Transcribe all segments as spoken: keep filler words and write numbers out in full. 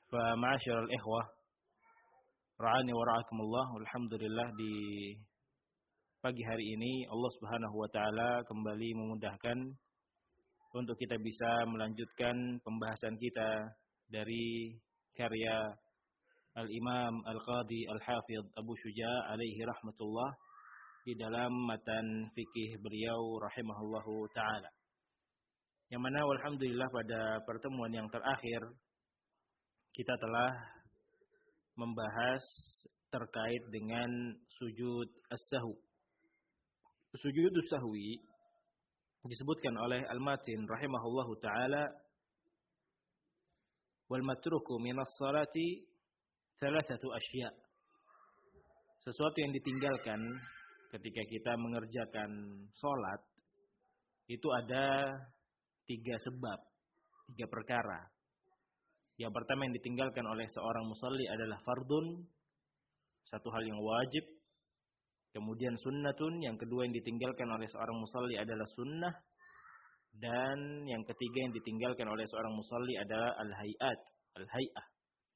Fa ma'asyiral ikhwah, ra'ani wa ra'akumullah. Alhamdulillah di pagi hari ini Allah Subhanahu wa taala kembali memudahkan untuk kita bisa melanjutkan pembahasan kita dari karya Al-Imam Al-Qadhi Al-Hafidh Abu Syuja' alaihi rahmatullah di dalam matan fikih beliau rahimahullahu taala. Yang mana alhamdulillah pada pertemuan yang terakhir kita telah membahas terkait dengan sujud as-sahwi. Sujud as-sahwi disebutkan oleh Al-Matin rahimahullahu taala, wal matruku minas salati thalathatu asya'. Sesuatu yang ditinggalkan ketika kita mengerjakan salat itu ada tiga sebab, tiga perkara. Yang pertama yang ditinggalkan oleh seorang musalli adalah fardun, satu hal yang wajib. Kemudian sunnatun, yang kedua yang ditinggalkan oleh seorang musalli adalah sunnah. Dan yang ketiga yang ditinggalkan oleh seorang musalli adalah al-hayat, al-hay'ah.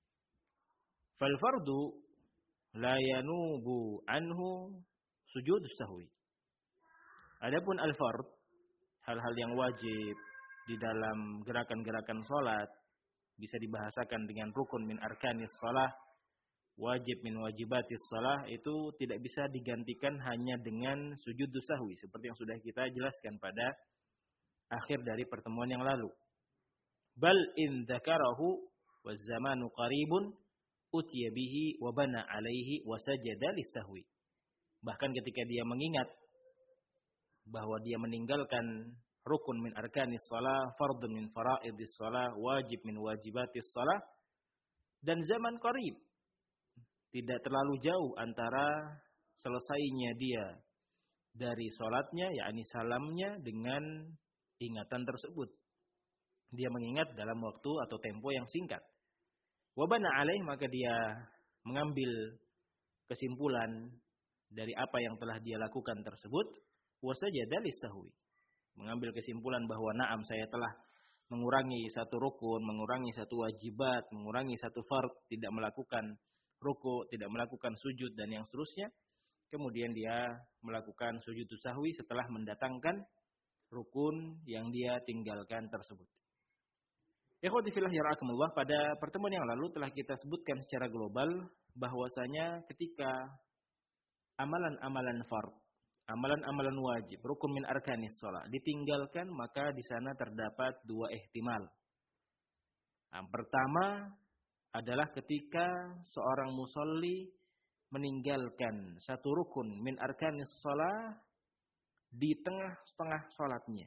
Fal fardu la yanubu anhu sujud sahwi. Adapun al-fard, hal-hal yang wajib di dalam gerakan-gerakan salat, bisa dibahasakan dengan rukun min arkanis shalah, wajib min wajibatis shalah, itu tidak bisa digantikan hanya dengan sujud sahwi seperti yang sudah kita jelaskan pada akhir dari pertemuan yang lalu. Bal in dzakarahu waz zamanu qaribun utiya bihi wa bana alaihi wa sajada lisahwi. Bahkan ketika dia mengingat bahwa dia meninggalkan rukun min arkanis shalah, fardun min faraidis shalah, wajib min wajibatis shalah, dan zaman qarib, tidak terlalu jauh antara selesainya dia dari salatnya, yakni salamnya, dengan ingatan tersebut. Dia mengingat dalam waktu atau tempo yang singkat. Wabana alaih, maka dia mengambil kesimpulan dari apa yang telah dia lakukan tersebut. Wasajada lisahwi, mengambil kesimpulan bahwa na'am, saya telah mengurangi satu rukun, mengurangi satu wajibat, mengurangi satu fard, tidak melakukan ruku, tidak melakukan sujud, dan yang seterusnya. Kemudian dia melakukan sujud sahwi setelah mendatangkan rukun yang dia tinggalkan tersebut. Ikhwati fillah yarhakumullah, pada pertemuan yang lalu telah kita sebutkan secara global bahwasanya ketika amalan-amalan fard, amalan-amalan wajib, rukun min arkanis shalah ditinggalkan, maka di sana terdapat dua ihtimal. Yang pertama adalah ketika seorang musolli meninggalkan satu rukun min arkanis shalah di tengah-tengah salatnya.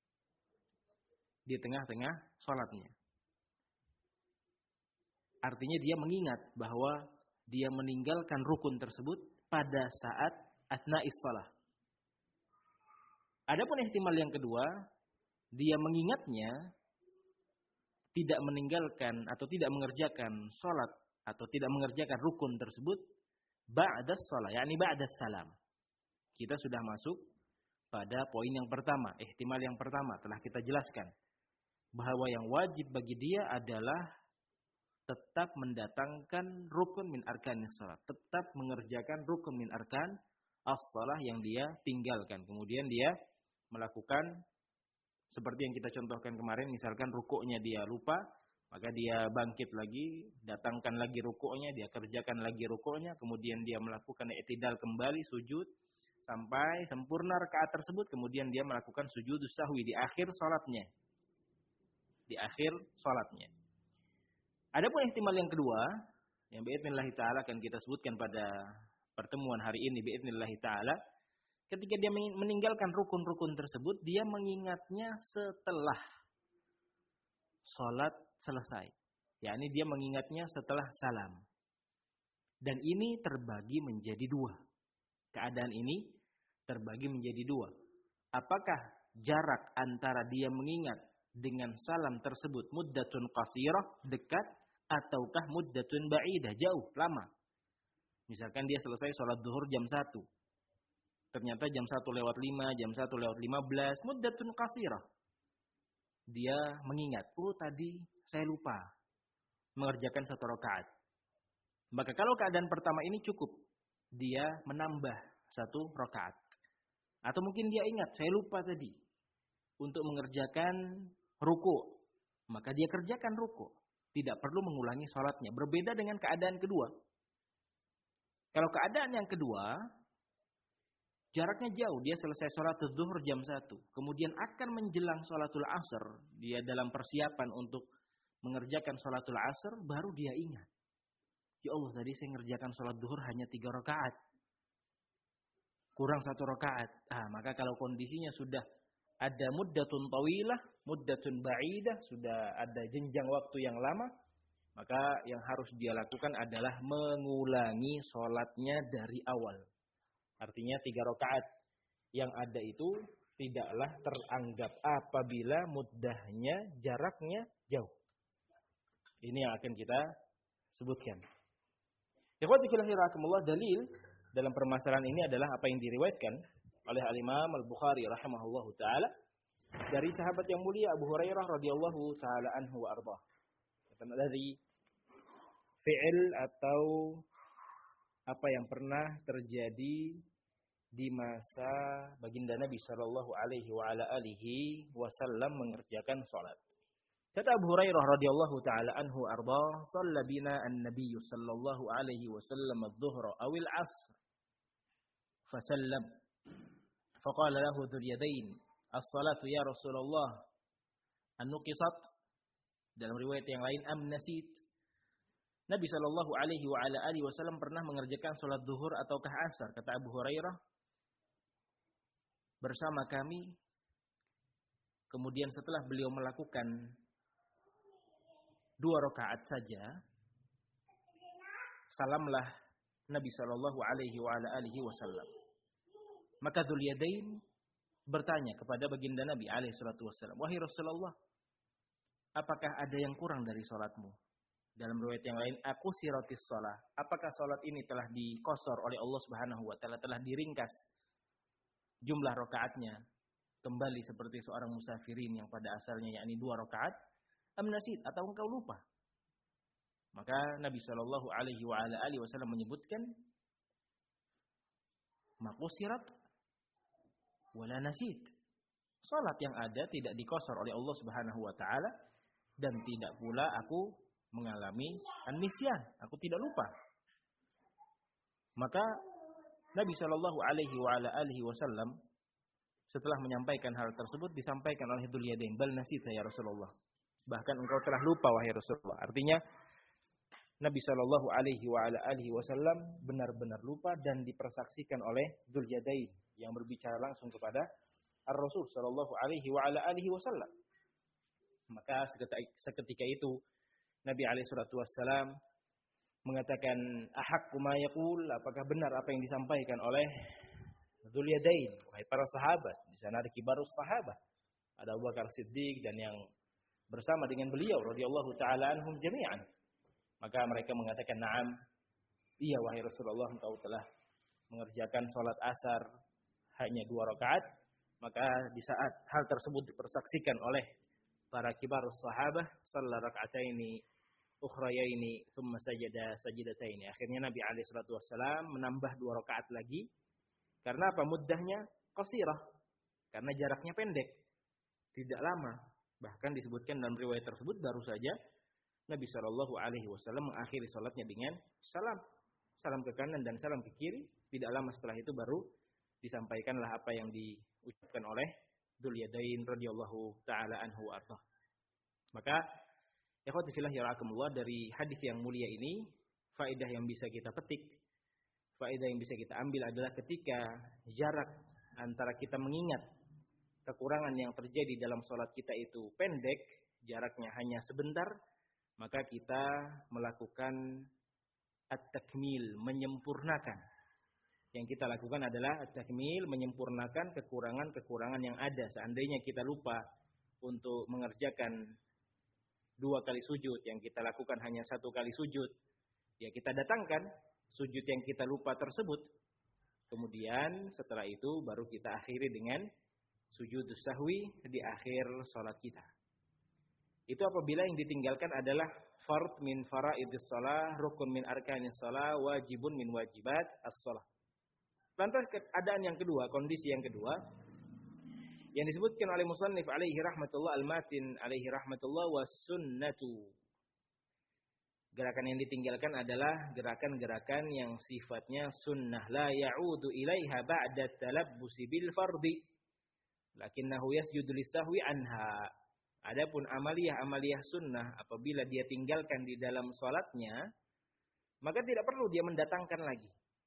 Di tengah-tengah salatnya. Artinya dia mengingat bahwa dia meninggalkan rukun tersebut pada saat athna'is shalah. Adapun ihtimal yang kedua, dia mengingatnya tidak meninggalkan atau tidak mengerjakan salat atau tidak mengerjakan rukun tersebut ba'da shalah, yakni ba'da salam. Kita sudah masuk pada poin yang pertama, ihtimal yang pertama telah kita jelaskan bahwa yang wajib bagi dia adalah tetap mendatangkan rukun min arkanis shalah, tetap mengerjakan rukun min arkan as-shalah yang dia tinggalkan. Kemudian dia melakukan seperti yang kita contohkan kemarin, misalkan rukuknya dia lupa, maka dia bangkit lagi, datangkan lagi rukuknya, dia kerjakan lagi rukuknya, kemudian dia melakukan i'tidal kembali, sujud sampai sempurna rakaat tersebut, kemudian dia melakukan sujud sahwi di akhir salatnya. Di akhir salatnya. Adapun ihtimal yang kedua, yang biidznillah taala akan kita sebutkan pada pertemuan hari ini biidznillah taala, ketika dia meninggalkan rukun-rukun tersebut, dia mengingatnya setelah salat selesai. Yakni dia mengingatnya setelah salam. Dan ini terbagi menjadi dua. Keadaan ini terbagi menjadi dua. Apakah jarak antara dia mengingat dengan salam tersebut muddatun qasirah, dekat, ataukah muddatun ba'idah, jauh, lama. Misalkan dia selesai sholat duhur jam satu. Ternyata jam satu lewat lima, jam satu lewat lima belas, muddatun qasirah. Dia mengingat, oh tadi saya lupa. mengerjakan satu rakaat. Maka kalau keadaan pertama ini cukup, dia menambah satu rakaat. Atau mungkin dia ingat, saya lupa tadi untuk mengerjakan ruku, maka dia kerjakan ruku. Tidak perlu mengulangi sholatnya. Berbeda dengan keadaan kedua. Kalau keadaan yang kedua, jaraknya jauh. Dia selesai sholat zuhur jam satu. Kemudian akan menjelang sholatul asr. Dia dalam persiapan untuk mengerjakan sholatul asr, baru dia ingat. Ya Allah, tadi saya mengerjakan sholat zuhur hanya tiga rakaat. Kurang satu rakaat. Ah, maka kalau kondisinya sudah ada muddatun tawilah, muddatun ba'idah, sudah ada jenjang waktu yang lama, maka yang harus dia lakukan adalah mengulangi sholatnya dari awal. Artinya tiga rakaat yang ada itu tidaklah teranggap apabila muddahnya, jaraknya jauh. Ini yang akan kita sebutkan. Ikhwati fillah rahimakumullah, dalil dalam permasalahan ini adalah apa yang diriwayatkan oleh Al-Imam Al-Bukhari rahimahullahu taala dari sahabat yang mulia Abu Hurairah radhiyallahu taala anhu wa ardhah. Dari fi'il atau apa yang pernah terjadi di masa baginda Nabi sallallahu alaihi wa ala alihi wasallam mengerjakan salat. Kata Abu Hurairah radhiyallahu taala anhu arda, "Shalla bina an-nabiy sallallahu alaihi wasallam adh-dhuhra aw al-'ashr." Fasallam. Faqala lahu dhul yadayn, "As-salatu ya Rasulullah an-nuqisat?" Dalam riwayat yang lain, "Am nasit?" Nabi sallallahu alaihi wa ala alihi wasallam pernah mengerjakan salat zuhur ataukah asar, kata Abu Hurairah, bersama kami. Kemudian setelah beliau melakukan dua rakaat saja, salamlah Nabi sallallahu alaihi wa ala alihi wasallam. Maka Dzul Yadain bertanya kepada baginda Nabi alaihi salatu wasallam, "Wahai Rasulullah, apakah ada yang kurang dari salatmu?" Dalam riwayat yang lain, "Aku siratis shalah." Apakah salat ini telah dikosor oleh Allah Subhanahu wa taala, telah diringkas jumlah rakaatnya kembali seperti seorang musafirin yang pada asalnya yakni dua rakaat? Am nasit, atau engkau lupa? Maka Nabi sallallahu alaihi wa ala alihi wasallam menyebutkan, "Maqusirat wala nasit." Salat yang ada tidak dikosor oleh Allah Subhanahu wa taala dan tidak pula aku mengalami an-nisyan, aku tidak lupa. Maka Nabi sallallahu alaihi wa ala alihi wasallam setelah menyampaikan hal tersebut disampaikan oleh Dzul Yadain, "Bal nasita ya Rasulullah." Bahkan engkau telah lupa wahai Rasulullah. Artinya Nabi sallallahu alaihi wa ala alihi wasallam benar-benar lupa dan dipersaksikan oleh Dzul Yadain yang berbicara langsung kepada Ar-Rasul sallallahu alaihi wa ala alihi wasallam. Maka seketika itu Nabi alaihi salatu wasallam mengatakan, "Ahaqqu ma yaqul," apakah benar apa yang disampaikan oleh Dzul Yadain, wahai para sahabat. Di sana ada kibarus sahabat, ada Abu Bakar Siddiq dan yang bersama dengan beliau radhiyallahu taala anhum jami'an. Maka mereka mengatakan, "Na'am, iya wahai Rasulullah, engkau telah mengerjakan salat asar hanya dua rakaat." Maka di saat hal tersebut dipersaksikan oleh para kibarus sahabah, shalla rak'ataini ukhrayaini thumma sajada sajidataini. Akhirnya Nabi alaihi salatu wasallam menambah dua rakaat lagi. Karena apa? Muddahnya qasirah. Karena jaraknya pendek. Tidak lama. Bahkan disebutkan dalam riwayat tersebut baru saja Nabi shallallahu alaihi wasallam mengakhiri salatnya dengan salam. Salam ke kanan dan salam ke kiri. Tidak lama setelah itu baru disampaikanlah apa yang diucapkan oleh Dzul Yadain radhiyallahu taala anhu arda. Maka ikhwati fillah yarhakumullah, dari hadis yang mulia ini faedah yang bisa kita petik, faedah yang bisa kita ambil adalah ketika jarak antara kita mengingat kekurangan yang terjadi dalam sholat kita itu pendek, jaraknya hanya sebentar, maka kita melakukan at-takmil, menyempurnakan. Yang kita lakukan adalah at-takmil, menyempurnakan kekurangan-kekurangan yang ada. Seandainya kita lupa untuk mengerjakan dua kali sujud, yang kita lakukan hanya satu kali sujud, ya kita datangkan sujud yang kita lupa tersebut. Kemudian setelah itu baru kita akhiri dengan sujud sahwi di akhir sholat kita. Itu apabila yang ditinggalkan adalah fard min faraidis shalah, rukun min arkanis shalah, wajibun min wajibat as-shalah. Lantas keadaan yang kedua, kondisi yang kedua yang disebutkan oleh musannif alaihi rahmatullah al-matin alaihi rahmatullah was sunnatu. Gerakan yang ditinggalkan adalah gerakan-gerakan yang sifatnya sunnah, la ya'udu ilaiha ba'da talabbusi bil fardi lakinnahu yasjudu lisahwi anha. Adapun amaliyah-amaliyah sunnah apabila dia tinggalkan di dalam salatnya, maka tidak perlu dia mendatangkan lagi.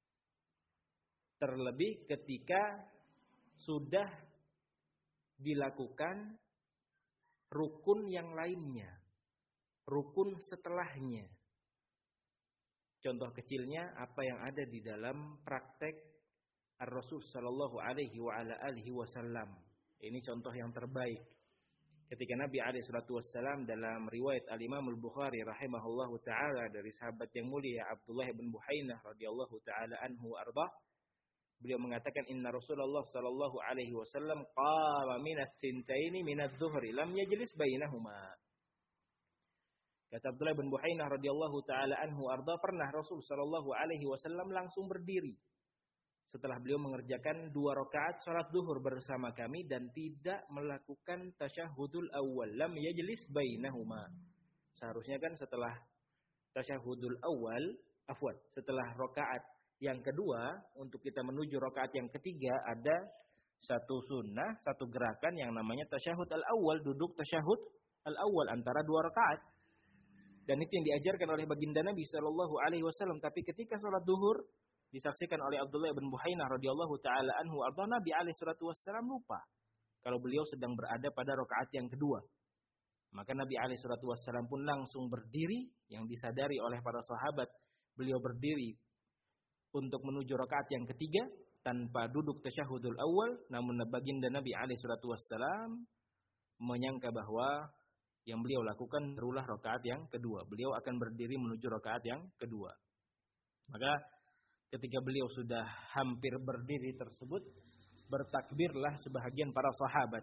Terlebih ketika sudah dilakukan rukun yang lainnya, rukun setelahnya. Contoh kecilnya apa yang ada di dalam praktek Ar-Rasul sallallahu alaihi wa ala alihi wasallam. Ini contoh yang terbaik. Ketika Nabi alaihi salatu wasallam dalam riwayat Al-Imam Al-Bukhari rahimahullahu taala dari sahabat yang mulia Abdullah bin Buhainah radhiyallahu taala anhu arba, beliau mengatakan inna Rasulullah sallallahu alaihi wasallam qama min ats-tsintaini min adz-dzuhri lam yajlis bainahuma. Kata Abdullah bin Buhainah radhiyallahu taala anhu arda, pernah Rasul sallallahu alaihi wasallam langsung berdiri setelah beliau mengerjakan dua rakaat salat zuhur bersama kami dan tidak melakukan tasyahudul awal, lam yajlis bainahuma. Seharusnya kan setelah tasyahudul awal, afwan, setelah rakaat yang kedua untuk kita menuju rakaat yang ketiga ada satu sunnah, satu gerakan yang namanya tasyahud al-awwal, duduk tasyahud al-awwal antara dua rakaat. Dan itu yang diajarkan oleh baginda Nabi sallallahu alaihi wasallam. Tapi ketika salat zuhur disaksikan oleh Abdullah bin Buhainah radhiyallahu taala anhu arda, Nabi alaihi salatu wasallam lupa kalau beliau sedang berada pada rakaat yang kedua. Maka Nabi alaihi salatu wasallam pun langsung berdiri, yang disadari oleh para sahabat. Beliau berdiri untuk menuju rakaat yang ketiga tanpa duduk tasyahudul awal, namun baginda Nabi alaihi salatu wasallam menyangka bahwa yang beliau lakukan barulah rakaat yang kedua. Beliau akan berdiri menuju rakaat yang kedua. Maka ketika beliau sudah hampir berdiri tersebut, bertakbirlah sebahagian para sahabat.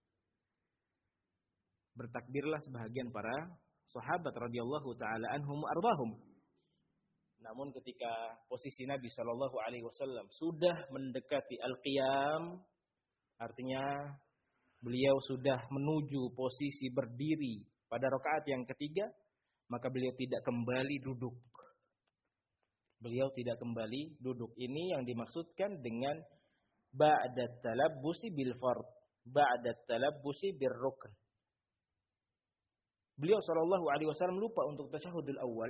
Bertakbirlah sebahagian para sahabat radhiyallahu taala anhum ardhahum. Namun ketika posisi Nabi sallallahu alaihi wasallam sudah mendekati al-qiyam, artinya beliau sudah menuju posisi berdiri pada rakaat yang ketiga, maka beliau tidak kembali duduk. Beliau tidak kembali duduk. Ini yang dimaksudkan dengan ba'da talabbusi bil fard, ba'da talabbusi bir rukn. Beliau sallallahu alaihi wasallam lupa untuk tasyahudul awal.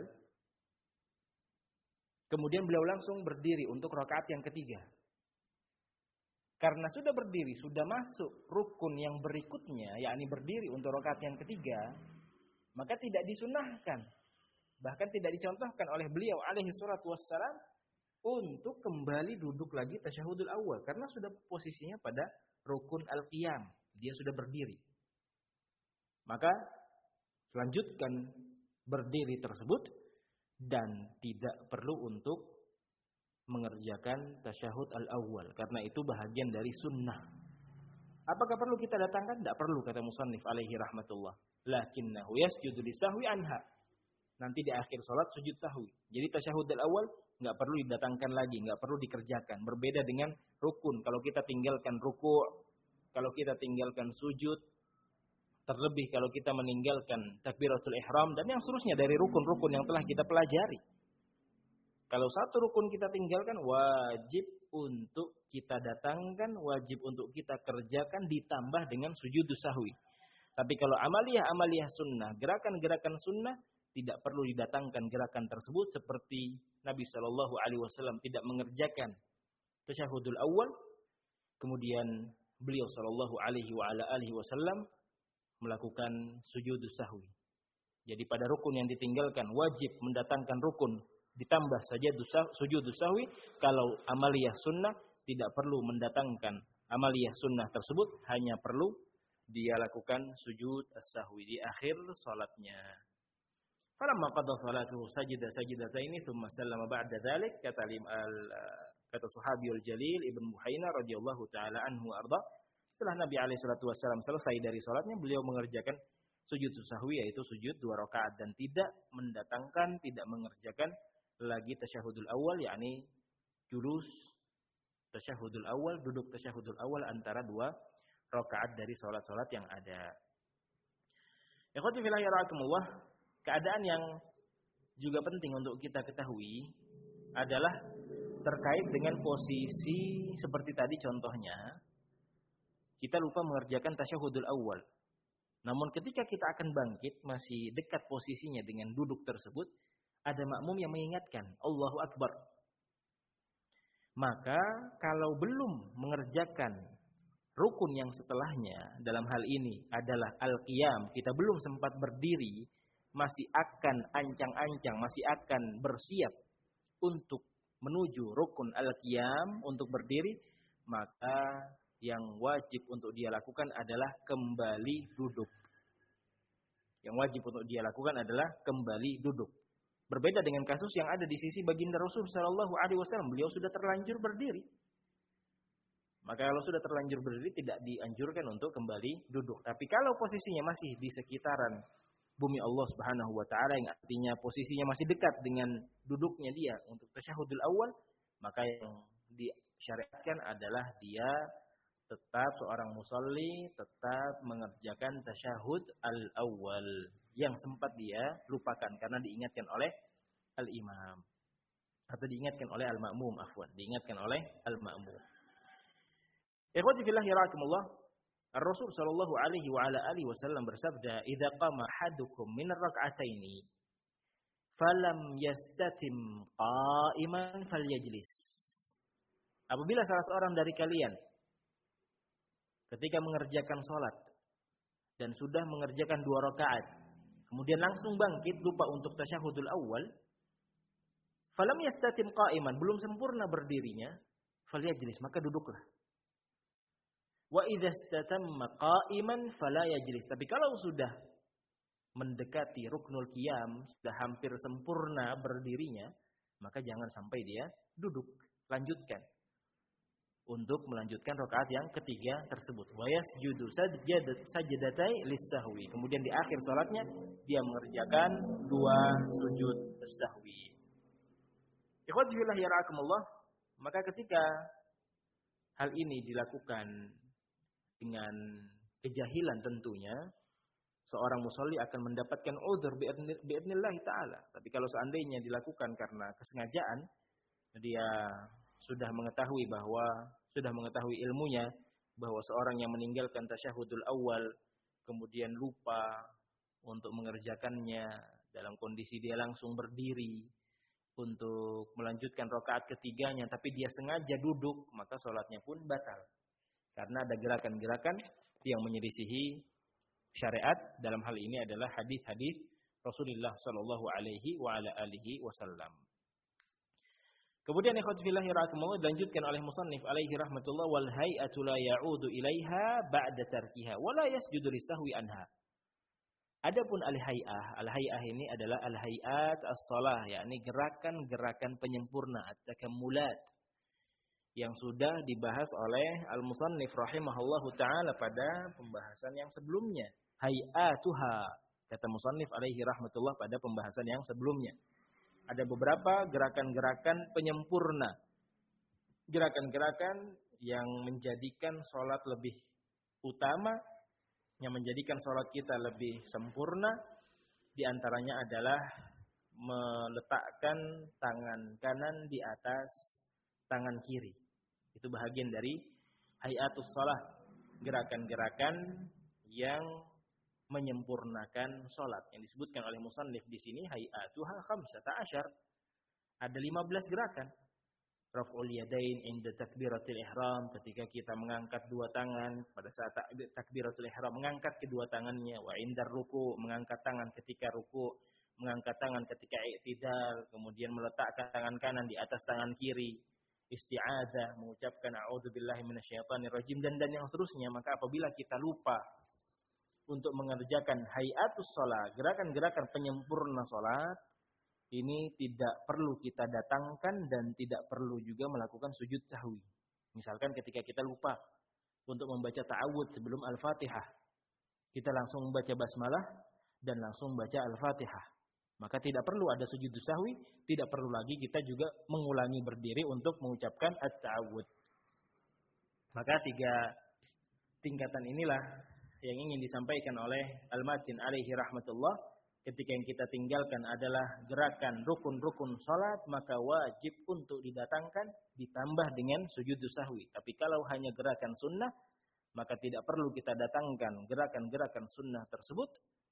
Kemudian beliau langsung berdiri untuk rakaat yang ketiga. Karena sudah berdiri, sudah masuk rukun yang berikutnya, yakni berdiri untuk rakaat yang ketiga, maka tidak disunahkan, bahkan tidak dicontohkan oleh beliau alaihi salatu wassalam untuk kembali duduk lagi tasyahudul awal, karena sudah posisinya pada rukun al-qiyam, dia sudah berdiri. Maka lanjutkan berdiri tersebut dan tidak perlu untuk mengerjakan tasyahud al-awwal, karena itu bahagian dari sunnah. Apakah perlu kita datangkan? Tidak perlu, kata musannif alaihi rahmatullah. Lakinnahu yasjudu lisahwi anha. Nanti di akhir salat sujud sahwi. Jadi tasyahud al-awwal nggak perlu didatangkan lagi, nggak perlu dikerjakan. Berbeda dengan rukun. Kalau kita tinggalkan ruku', kalau kita tinggalkan sujud, terlebih kalau kita meninggalkan takbiratul ihram dan yang seterusnya dari rukun-rukun yang telah kita pelajari. Kalau satu rukun kita tinggalkan, wajib untuk kita datangkan, wajib untuk kita kerjakan ditambah dengan sujud sahwi. Tapi kalau amaliyah-amaliyah sunnah, gerakan-gerakan sunnah, tidak perlu didatangkan gerakan tersebut, seperti Nabi shallallahu alaihi wasallam tidak mengerjakan tasyahudul awal, kemudian beliau shallallahu alaihi wasallam melakukan sujud sahwi. Jadi pada rukun yang ditinggalkan, wajib mendatangkan rukun ditambah saja sujud sahwi. Kalau amaliyah sunnah tidak perlu mendatangkan amaliyah sunnah tersebut, hanya perlu dia lakukan sujud as-sahwi di akhir salatnya. Falamma qada salatuhu sajida sajidataini thumma sallama ba'da dzalik, kata al kata sahabiyul jalil Ibnu Buhainah radhiyallahu taala anhu arda, setelah Nabi alaihi salatu wasallam selesai dari salatnya, beliau mengerjakan sujud sahwi, yaitu sujud dua rakaat, dan tidak mendatangkan, tidak mengerjakan lagi tasyahudul awal, yakni julus tasyahudul awal, duduk tasyahudul awal antara dua rakaat dari salat-salat yang ada. Ikhwati fillah yarhamukumullah, keadaan yang juga penting untuk kita ketahui adalah terkait dengan posisi seperti tadi contohnya, kita lupa mengerjakan tasyahudul awal. Namun ketika kita akan bangkit, masih dekat posisinya dengan duduk tersebut, ada makmum yang mengingatkan, Allahu Akbar. Maka kalau belum mengerjakan rukun yang setelahnya, dalam hal ini adalah al-qiyam, kita belum sempat berdiri, masih akan ancang-ancang, masih akan bersiap untuk menuju rukun al-qiyam, untuk berdiri, maka yang wajib untuk dia lakukan adalah kembali duduk. Yang wajib untuk dia lakukan adalah kembali duduk. Berbeda dengan kasus yang ada di sisi baginda Rasul Shallallahu Alaihi Wasallam, beliau sudah terlanjur berdiri. Maka kalau sudah terlanjur berdiri tidak dianjurkan untuk kembali duduk. Tapi kalau posisinya masih di sekitaran bumi Allah Subhanahu Wa Taala, yang artinya posisinya masih dekat dengan duduknya dia untuk tasyahudul awal, maka yang disyariatkan adalah dia tetap seorang musalli, tetap mengerjakan tasyahud al-awwal yang sempat dia lupakan karena diingatkan oleh al-imam atau diingatkan oleh al-ma'mum, afwan, diingatkan oleh al-ma'mum. Ikhwati fillah yarhamukumullah, Ar-Rasul sallallahu alaihi wa ala alihi wasallam bersabda, "Idza qama ahadukum min ar-rak'ataini falam yastatim qa'iman falyajlis." Apabila salah seorang dari kalian ketika mengerjakan salat dan sudah mengerjakan dua rakaat, kemudian langsung bangkit lupa untuk tasyahudul awal, falam yastatim qa'iman, belum sempurna berdirinya, falyajlis, maka duduklah. Wa idza istatamma qa'iman fala yajlis, tapi kalau sudah mendekati ruknul qiyam, sudah hampir sempurna berdirinya, maka jangan sampai dia duduk, lanjutkan untuk melanjutkan rakaat yang ketiga tersebut. Wa yasjudu sajdatai lis-sahwi. Kemudian di akhir salatnya dia mengerjakan dua sujud sahwi. Ikhwati fillah yarhamukumullah, maka ketika hal ini dilakukan dengan kejahilan tentunya, seorang musolli akan mendapatkan udzur bi'idznillah ta'ala. Tapi kalau seandainya dilakukan karena kesengajaan, dia sudah mengetahui bahwa sudah mengetahui ilmunya bahwa seorang yang meninggalkan tasyahudul awal kemudian lupa untuk mengerjakannya dalam kondisi dia langsung berdiri untuk melanjutkan rakaat ketiganya, tapi dia sengaja duduk, maka sholatnya pun batal karena ada gerakan-gerakan yang menyelisihi syariat. Dalam hal ini adalah hadis-hadis Rasulullah Shallallahu Alaihi wa ala alihi Wasallam. Kemudian ikhwati fillah yarhamukumullah, dilanjutkan oleh musannif alaihi rahmatullah, wal hay'atu la ya'udu ilaiha ba'da tarkiha wa la yasjudu lisahwi anha. Adapun al-hay'ah, al-hay'ah ini adalah al-hay'at as-shalah, yakni gerakan-gerakan penyempurna at-takammulat yang sudah dibahas oleh al-musannif rahimahullahu taala pada pembahasan yang sebelumnya. Hay'atuha, kata musannif alaihi rahmatullah pada pembahasan yang sebelumnya. Ada beberapa gerakan-gerakan penyempurna. Gerakan-gerakan yang menjadikan sholat lebih utama, yang menjadikan sholat kita lebih sempurna. Di antaranya adalah meletakkan tangan kanan di atas tangan kiri. Itu bahagian dari hayatus sholat. Gerakan-gerakan yang menyempurnakan sholat yang disebutkan oleh musannif di sini, hayatuha khamsata asyar, ada lima belas gerakan. Raf'ul yadain inda takbiratul ihram, ketika kita mengangkat dua tangan pada saat takbiratul ihram, mengangkat kedua tangannya. Wa indar ruku, mengangkat tangan ketika ruku, mengangkat tangan ketika i'tidal, kemudian meletakkan tangan kanan di atas tangan kiri. Isti'adzah, mengucapkan a'udzubillahi minasyaitonir rajim, dan dan yang seterusnya. Maka apabila kita lupa untuk mengerjakan hayatus sholat, gerakan-gerakan penyempurna sholat, ini tidak perlu kita datangkan dan tidak perlu juga melakukan sujud sahwi. Misalkan ketika kita lupa untuk membaca ta'awudz sebelum Al-Fatihah, kita langsung membaca basmalah dan langsung membaca Al-Fatihah. Maka tidak perlu ada sujud sahwi, tidak perlu lagi kita juga mengulangi berdiri untuk mengucapkan at-ta'awud. Maka tiga tingkatan inilah yang ingin disampaikan oleh Al-Matin alaihi rahmatullah. Ketika yang kita tinggalkan adalah gerakan rukun-rukun salat, maka wajib untuk didatangkan ditambah dengan sujud sahwi. Tapi kalau hanya gerakan sunnah, maka tidak perlu kita datangkan gerakan-gerakan sunnah tersebut.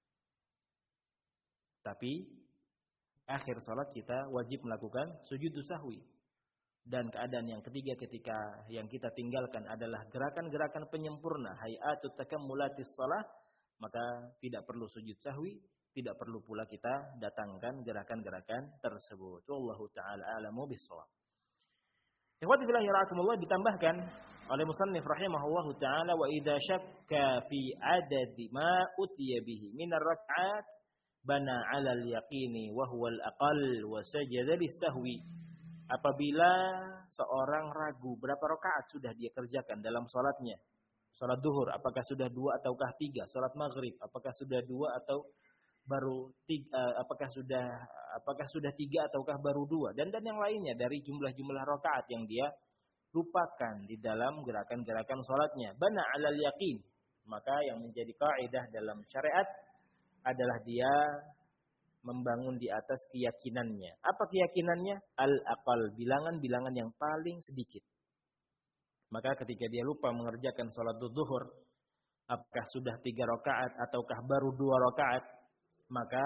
Tapi akhir salat kita wajib melakukan sujud sahwi. Dan keadaan yang ketiga ketika yang kita tinggalkan adalah gerakan-gerakan penyempurna, hayatut takammulatis shalah, maka tidak perlu sujud sahwi. Tidak perlu pula kita datangkan gerakan-gerakan tersebut. Wallahu ta'ala a'lamu bis-shawab. Ikhwati fillah rahimakumullah, ditambahkan oleh musannif rahimahullahu ta'ala, wa idza syakka fi adadi ma utiya bihi min ar-rak'at bana 'ala al-yaqini wa huwa al-aqall wa sajada lis-sahwi. Apabila seorang ragu berapa rakaat sudah dia kerjakan dalam salatnya. Salat duhur apakah sudah dua ataukah tiga? Salat maghrib apakah sudah dua atau baru tiga, apakah sudah apakah sudah tiga ataukah baru dua, dan dan yang lainnya dari jumlah-jumlah rakaat yang dia lupakan di dalam gerakan-gerakan salatnya. Bana 'alal yaqin, maka yang menjadi kaidah dalam syariat adalah dia membangun di atas keyakinannya. Apa keyakinannya? Al-aqal, bilangan-bilangan yang paling sedikit. Maka ketika dia lupa mengerjakan salat zuhur, apakah sudah tiga rakaat ataukah baru dua rakaat, maka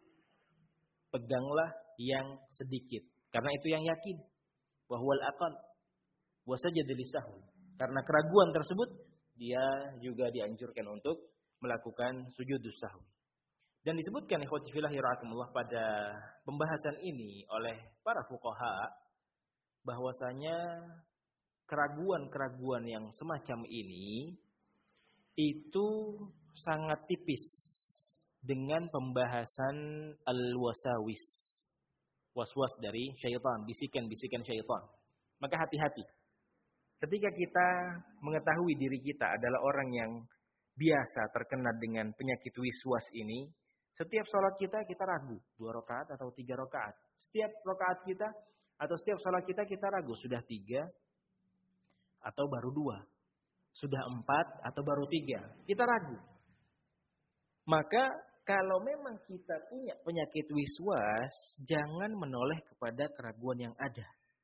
peganglah yang sedikit. Karena itu yang yakin. Wahwal aqal. Wasajada lisahwi. Karena keraguan tersebut, dia juga dianjurkan untuk melakukan sujudus sahwi. Dan disebutkan ikhwati fillah rahimakumullah pada pembahasan ini oleh para fuqaha bahwasanya keraguan-keraguan yang semacam ini itu sangat tipis dengan pembahasan al-wasawis, was-was dari syaitan, bisikan-bisikan syaitan. Maka hati-hati. Ketika kita mengetahui diri kita adalah orang yang biasa terkena dengan penyakit wiswas ini, setiap sholat kita, kita ragu. Dua rakaat atau tiga rakaat. Setiap rakaat kita, atau setiap sholat kita, kita ragu. Sudah tiga, atau baru dua. Sudah empat, atau baru tiga. Kita ragu. Maka, kalau memang kita punya penyakit wiswas, jangan menoleh kepada keraguan yang ada.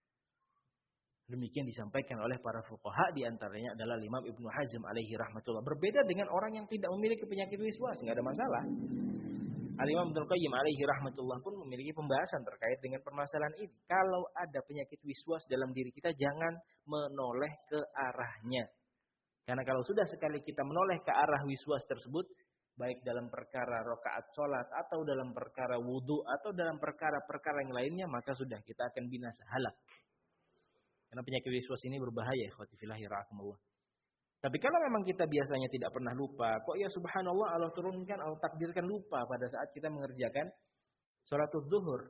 Demikian disampaikan oleh para fuqaha, di antaranya adalah Imam Ibnu Hazm alaihi rahmatullah. Berbeda dengan orang yang tidak memiliki penyakit wiswas, nggak ada masalah. Al-Imam Ibnu Qayyim alaihi rahmatullah pun memiliki pembahasan terkait dengan permasalahan ini. Kalau ada penyakit wiswas dalam diri kita, jangan menoleh ke arahnya. Karena kalau sudah sekali kita menoleh ke arah wiswas tersebut, baik dalam perkara rakaat sholat, atau dalam perkara wudhu, atau dalam perkara-perkara yang lainnya, maka sudah kita akan binasa, halak. Karena penyakit wiswas ini berbahaya, ikhwati fillahi rahimakumullah. Tapi kalau memang kita biasanya tidak pernah lupa, kok ya subhanallah Allah turunkan, Allah takdirkan lupa pada saat kita mengerjakan sholatul zuhur.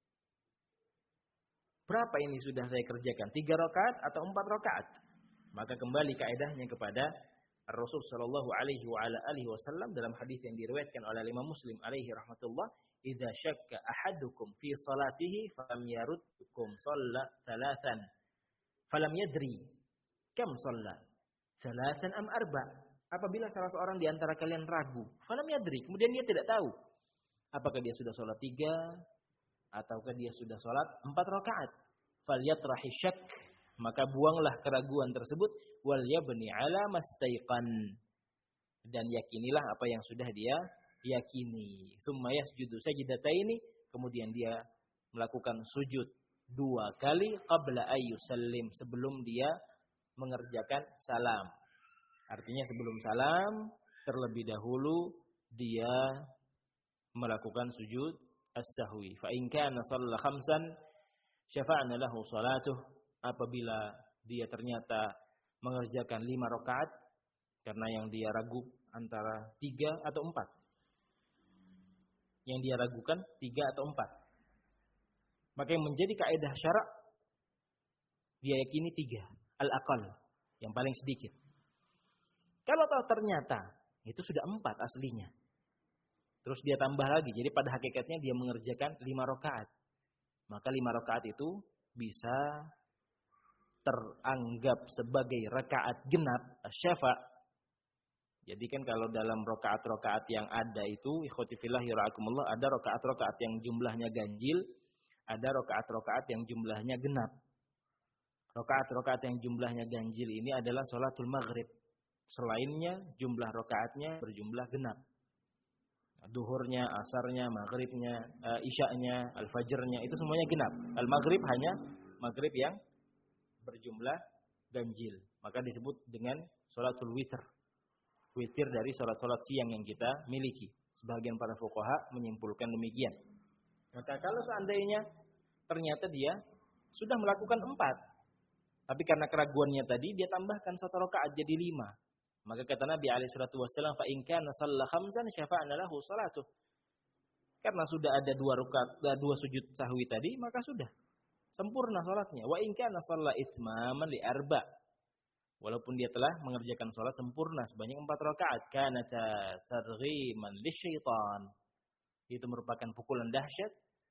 Berapa ini sudah saya kerjakan? Tiga rakaat atau empat rakaat? Maka kembali kaedahnya kepada Rasul sallallahu alaihi wa ala alihi wasallam dalam hadis yang diriwayatkan oleh Imam Muslim alaihi rahmatullah, "Idza syakka ahadukum fi salatihi falam yarudkum shalla thalathan." Falam yadri kam shalla thalathan am arba. Apabila salah seorang di antara kalian ragu, falam yadri, kemudian dia tidak tahu apakah dia sudah sholat tiga ataukah dia sudah sholat empat rakaat, falyatrahi syak, maka buanglah keraguan tersebut, wal yabni ala mastaiqan, dan yakinilah apa yang sudah dia yakini. Summa yasjudu sajdataini, kemudian dia melakukan sujud dua kali qabla ayyusallim, sebelum dia mengerjakan salam. Artinya sebelum salam terlebih dahulu dia melakukan sujud as-sahwi. Fa in kana shalla khamsan syafa'na lahu salatuh, apabila dia ternyata mengerjakan lima rakaat karena yang dia ragu antara tiga atau empat. Yang dia ragukan tiga atau empat. Maka yang menjadi kaidah syarak, dia yakini tiga. Al-aqal, yang paling sedikit. Kalau tahu ternyata Itu sudah empat aslinya. Terus dia tambah lagi. Jadi pada hakikatnya dia mengerjakan lima rakaat. Maka lima rakaat itu bisa teranggap sebagai rakaat genap syafa'. Jadi kan kalau dalam rakaat-rakaat yang ada itu, ikhwati fillah yarhakumullah, ada rakaat-rakaat yang jumlahnya ganjil, ada rakaat-rakaat yang jumlahnya genap. Rakaat-rakaat yang jumlahnya ganjil ini adalah sholatul maghrib. Selainnya jumlah rakaatnya berjumlah genap. Duhurnya, asarnya, maghribnya, uh, isya'nya, al-fajrnya, itu semuanya genap. Al-maghrib hanya maghrib yang berjumlah ganjil. Maka disebut dengan sholatul witr. Witir dari sholat-sholat siang yang kita miliki. Sebagian para fuqaha menyimpulkan demikian. Maka kalau seandainya ternyata dia sudah melakukan empat. Tapi karena keraguannya tadi, dia tambahkan satu rakaat jadi lima. Maka kata Nabi alaihi salatu wasallam, fa in kana shalla khamsan syafa'na lahu salatuh. Karena sudah ada dua rakaat, dua sujud sahwi tadi, maka sudah sempurna salatnya. Wa in kana shalla itmaman li arba. Walaupun dia telah mengerjakan salat sempurna sebanyak empat rakaat, kana targhiman lisyaitan. Itu merupakan pukulan dahsyat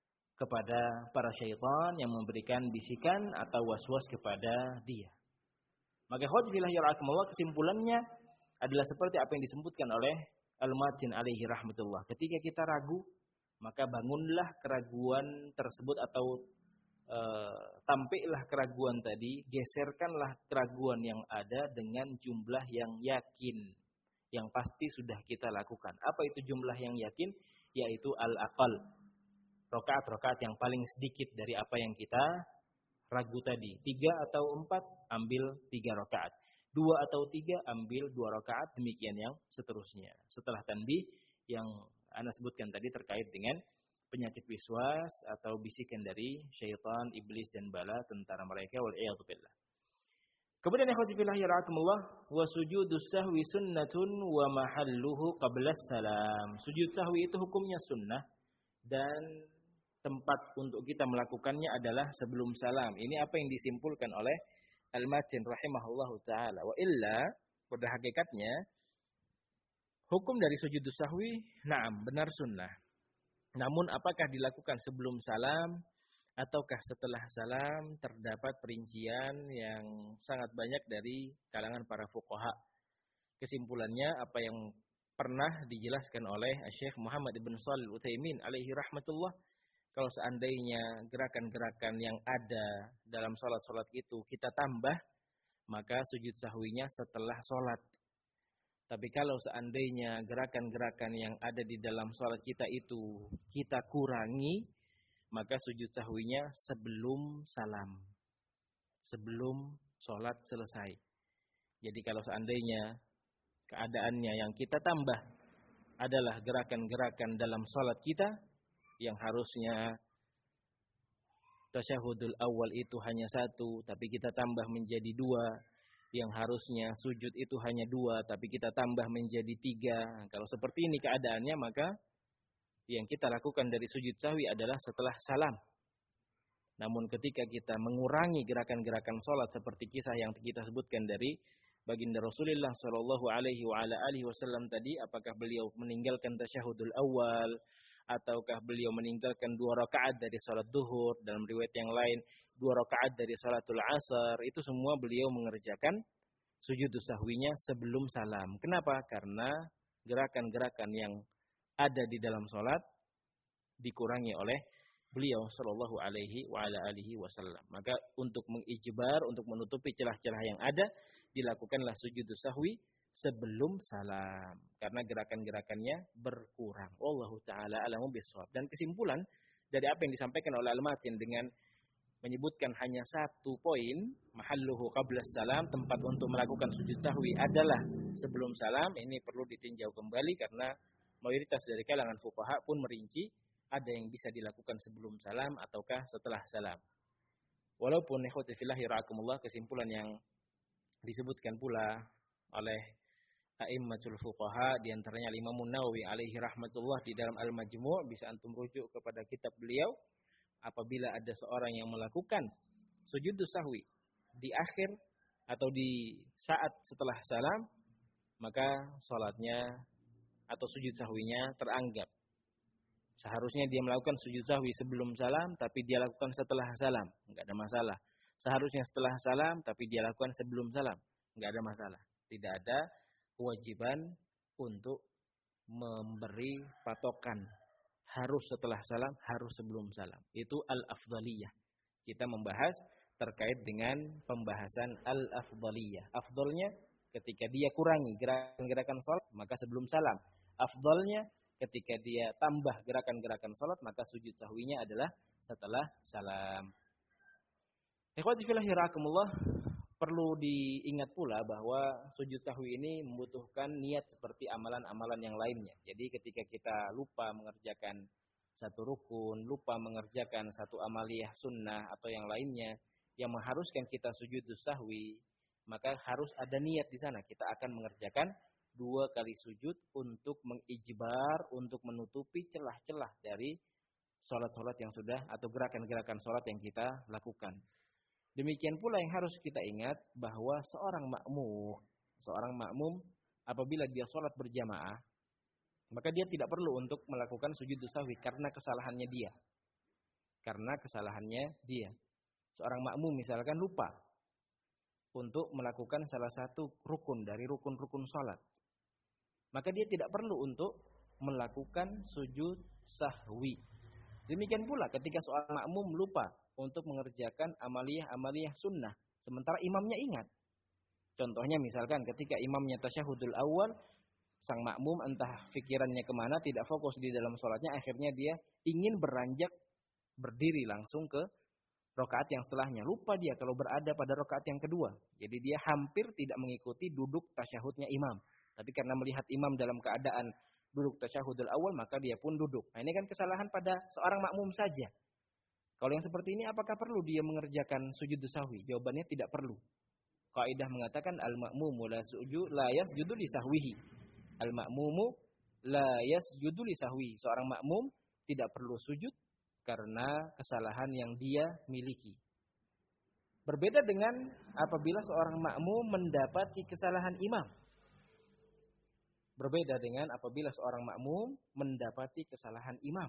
kepada para syaitan yang memberikan bisikan atau waswas kepada dia. Maka khawfillah yarhakumullah, kesimpulannya adalah seperti apa yang disebutkan oleh Al-Matin alaihi rahmatullah. Ketika kita ragu, maka bangunlah keraguan tersebut atau e, tampiklah keraguan tadi, geserkanlah keraguan yang ada dengan jumlah yang yakin, yang pasti sudah kita lakukan. Apa itu jumlah yang yakin? Yaitu al-aqal. Rakaat-rakaat yang paling sedikit dari apa yang kita ragu tadi. Tiga atau empat, ambil tiga rakaat. Dua atau tiga, ambil dua rakaat. Demikian yang seterusnya. Setelah tanbih yang Anda sebutkan tadi terkait dengan penyakit wiswas atau bisikan dari syaitan, iblis dan bala tentara mereka. Wal'iyadzubillah. Kemudian ikhwati fillah yarhakumullah, wa sujudus sahwi sunnatun wa mahalluhu qablas salam. Sujud sahwi itu hukumnya sunnah dan tempat untuk kita melakukannya adalah sebelum salam. Ini apa yang disimpulkan oleh Al-Matin rahimahullahu ta'ala. Wa illa, pada hakikatnya, hukum dari sujud sahwi, na'am, benar sunnah. Namun apakah dilakukan sebelum salam, ataukah setelah salam, terdapat perincian yang sangat banyak dari kalangan para fuqaha. Kesimpulannya, apa yang pernah dijelaskan oleh Syekh Muhammad ibn Shalih Al-Utsaimin alaihi rahmatullah, kalau seandainya gerakan-gerakan yang ada dalam sholat-sholat itu kita tambah, maka sujud sahwinya setelah sholat. Tapi kalau seandainya gerakan-gerakan yang ada di dalam sholat kita itu kita kurangi, maka sujud sahwinya sebelum salam. Sebelum sholat selesai. Jadi kalau seandainya keadaannya yang kita tambah adalah gerakan-gerakan dalam sholat kita, yang harusnya tasyahudul awal itu hanya satu, tapi kita tambah menjadi dua. Yang harusnya sujud itu hanya dua, tapi kita tambah menjadi tiga. Kalau seperti ini keadaannya, maka yang kita lakukan dari sujud sahwi adalah setelah salam. Namun ketika kita mengurangi gerakan-gerakan sholat seperti kisah yang kita sebutkan dari baginda Rasulullah Shallallahu Alaihi Wasallam tadi, apakah beliau meninggalkan tasyahudul awal, ataukah beliau meninggalkan dua rakaat dari salat duhur, dalam riwayat yang lain dua rakaat dari salatul asar, itu semua beliau mengerjakan sujud sahwinya sebelum salam. Kenapa? Karena gerakan-gerakan yang ada di dalam salat dikurangi oleh beliau sallallahu alaihi wa ala alihi wasallam. Maka untuk mengijbar, untuk menutupi celah-celah yang ada, dilakukanlah sujud sahwi sebelum salam, karena gerakan-gerakannya berkurang. Wallahu taala a'lamu bishawab. Dan kesimpulan dari apa yang disampaikan oleh Al-Matin dengan menyebutkan hanya satu poin, mahalluhu qablas salam, tempat untuk melakukan sujud sahwi adalah sebelum salam. Ini perlu ditinjau kembali karena mayoritas dari kalangan fuqaha pun merinci ada yang bisa dilakukan sebelum salam ataukah setelah salam. Walaupun ikhwati fillah yarhakumullah, kesimpulan yang disebutkan pula oleh a'immatul fuqaha, di antaranya Imam Nawawi alaihi rahmatullah di dalam Al-Majmu', bisa antum rujuk kepada kitab beliau. Apabila ada seorang yang melakukan sujud sahwi di akhir atau di saat setelah salam, maka sholatnya atau sujud sahwinya teranggap. Seharusnya dia melakukan sujud sahwi sebelum salam, tapi dia lakukan setelah salam, enggak ada masalah. Seharusnya setelah salam, tapi dia lakukan sebelum salam, enggak ada masalah. Tidak ada kewajiban untuk memberi patokan harus setelah salam, harus sebelum salam. Itu al-afdaliyah. Kita membahas terkait dengan pembahasan al-afdaliyah. Afdalnya ketika dia kurangi gerakan-gerakan salat, maka sebelum salam. Afdalnya ketika dia tambah gerakan-gerakan salat, maka sujud sahwinya adalah setelah salam. Ikhwati fillah rahimakumullah, perlu diingat pula bahwa sujud sahwi ini membutuhkan niat seperti amalan-amalan yang lainnya. Jadi ketika kita lupa mengerjakan satu rukun, lupa mengerjakan satu amaliyah sunnah atau yang lainnya yang mengharuskan kita sujud sahwi, maka harus ada niat di sana. Kita akan mengerjakan dua kali sujud untuk mengijbar, untuk menutupi celah-celah dari sholat-sholat yang sudah atau gerakan-gerakan sholat yang kita lakukan. Demikian pula yang harus kita ingat bahwa seorang makmum, seorang makmum apabila dia sholat berjamaah, maka dia tidak perlu untuk melakukan sujud sahwi karena kesalahannya dia. Karena kesalahannya dia. Seorang makmum misalkan lupa untuk melakukan salah satu rukun dari rukun-rukun sholat, maka dia tidak perlu untuk melakukan sujud sahwi. Demikian pula ketika seorang makmum lupa untuk mengerjakan amaliyah-amaliyah sunnah, sementara imamnya ingat. Contohnya misalkan ketika imamnya tasyahudul awal, sang makmum entah pikirannya kemana, tidak fokus di dalam sholatnya, akhirnya dia ingin beranjak berdiri langsung ke rakaat yang setelahnya. Lupa dia kalau berada pada rakaat yang kedua. Jadi dia hampir tidak mengikuti duduk tasyahudnya imam. Tapi karena melihat imam dalam keadaan duduk tasyahudul awal, maka dia pun duduk. Nah ini kan kesalahan pada seorang makmum saja. Kalau yang seperti ini apakah perlu dia mengerjakan sujud sahwi? Jawabannya tidak perlu. Kaidah mengatakan al-ma'mumu la sujud la yasjudu li sahwihi. Al-ma'mumu la yasjudu li sahwihi. Seorang makmum tidak perlu sujud karena kesalahan yang dia miliki. Berbeda dengan apabila seorang makmum mendapati kesalahan imam. Berbeda dengan apabila seorang makmum mendapati kesalahan imam.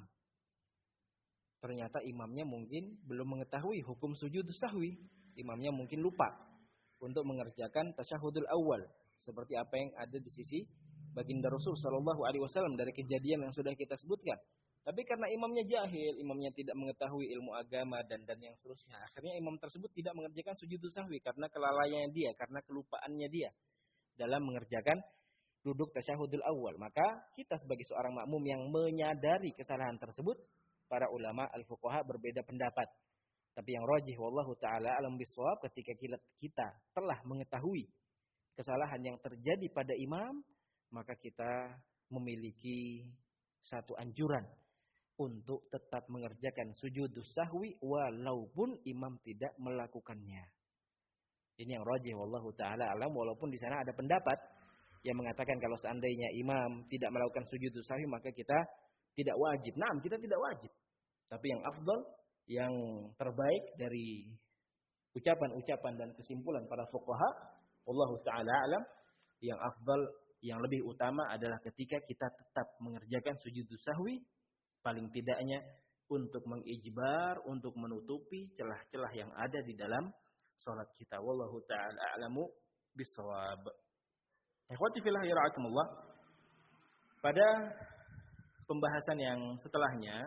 Ternyata imamnya mungkin belum mengetahui hukum sujud sahwi. Imamnya mungkin lupa untuk mengerjakan tasyahudul awal. Seperti apa yang ada di sisi baginda Rasul Shallallahu Alaihi Wasallam dari kejadian yang sudah kita sebutkan. Tapi karena imamnya jahil, imamnya tidak mengetahui ilmu agama dan dan yang seterusnya, akhirnya imam tersebut tidak mengerjakan sujud sahwi karena kelalaiannya dia, karena kelupaannya dia dalam mengerjakan duduk tasyahudul awal. Maka kita sebagai seorang makmum yang menyadari kesalahan tersebut, para ulama al-fuqaha berbeda pendapat. Tapi yang rajih wallahu taala alam bisawab, ketika kita telah mengetahui kesalahan yang terjadi pada imam, maka kita memiliki satu anjuran untuk tetap mengerjakan sujud sahwi walaupun imam tidak melakukannya. Ini yang rajih wallahu taala alam, walaupun di sana ada pendapat yang mengatakan kalau seandainya imam tidak melakukan sujud sahwi maka kita tidak wajib. Nah, kita tidak wajib. Tapi yang afdal, yang terbaik dari ucapan-ucapan dan kesimpulan para fuqaha, wallahu taala alam, yang afdal, yang lebih utama adalah ketika kita tetap mengerjakan sujud sahwi, paling tidaknya untuk mengijbar, untuk menutupi celah-celah yang ada di dalam salat kita. Wallahu taala a'lamu bissawab. Ikhwati fillah rahimakumullah. Pada pembahasan yang setelahnya,